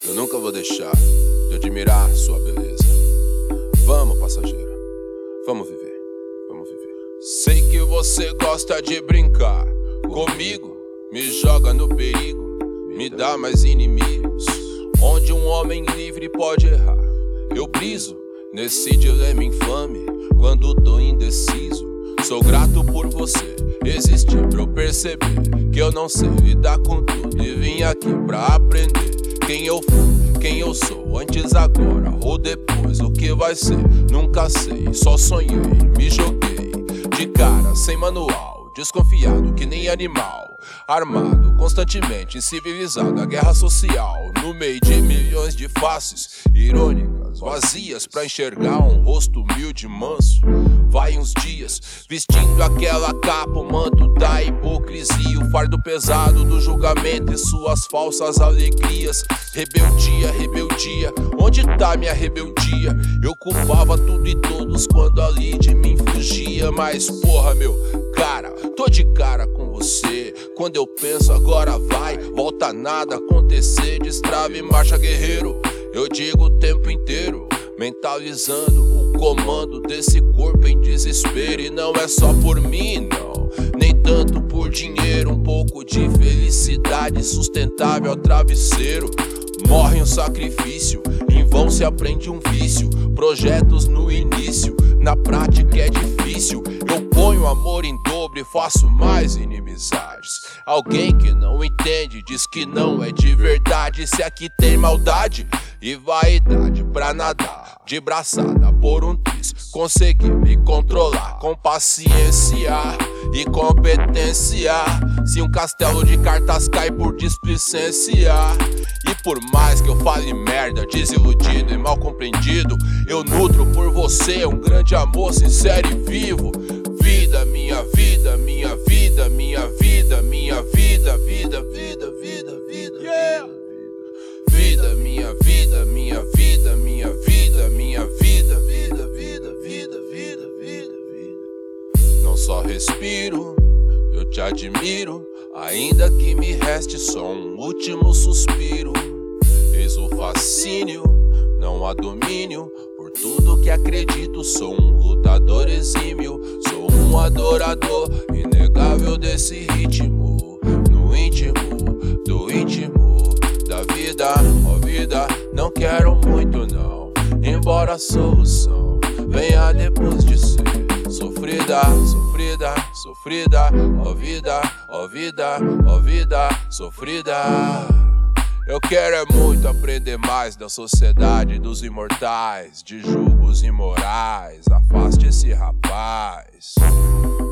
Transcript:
Eu nunca vou deixar de admirar sua beleza. Vamos, passageira, vamos viver, vamos viver. Sei que você gosta de brincar comigo, me joga no perigo, me dá mais inimigos. Onde um homem livre pode errar, eu briso nesse dilema infame quando tô indeciso. Sou grato por você existir pra eu perceber que eu não sei lidar com tudo e vim aqui pra aprender quem eu fui, quem eu sou, antes, agora ou depois. O que vai ser, nunca sei, só sonhei, me joguei de cara, sem manual, desconfiado que nem animal, armado constantemente, incivilizado, a guerra social, no meio de milhões de faces irônicas, vazias pra enxergar um rosto humilde e manso. Vai uns dias vestindo aquela capa, o manto da hipocrisia, o fardo pesado do julgamento e suas falsas alegrias. Rebeldia, rebeldia, onde tá minha rebeldia? Eu culpava tudo e todos quando ali de mim fugia. Mas porra, meu cara, tô de cara com você. Quando eu penso agora vai, volta nada acontecer. Destrave e marcha guerreiro, eu digo o tempo inteiro, mentalizando o comando desse corpo em desespero. E não é só por mim, não, nem tanto por dinheiro. Um pouco de felicidade sustentável ao travesseiro. Morre um sacrifício, em vão se aprende um vício. Projetos no início, na prática é difícil. Eu ponho amor em dobro e faço mais inimizades. Alguém que não entende diz que não é de verdade. Se aqui tem maldade e vaidade pra nadar de braçada por um triz, consegui me controlar com paciência e competência. Se um castelo de cartas cai por displicência, e por mais que eu fale merda, desiludido e mal compreendido, eu nutro por você um grande amor sincero e vivo. Vida, minha vida, minha vida, minha vida, minha vida, vida, vida, vida, vida, yeah. Vida, minha vida, minha vida, minha vida, minha vida, vida, vida, vida, vida, vida, vida. Não só respiro, eu te admiro, ainda que me reste só um último suspiro. Eis o fascínio, não há domínio por tudo que acredito. Sou um lutador exímio, sou um adorador inegável desse ritmo, no íntimo, do íntimo da vida. Ó vida, não quero muito não, embora a solução venha depois de ser sofrida, sofrida, sofrida. Ó vida, ó vida, ó vida sofrida. Eu quero é muito aprender mais da sociedade dos imortais, de julgos imorais. Afaste esse rapaz.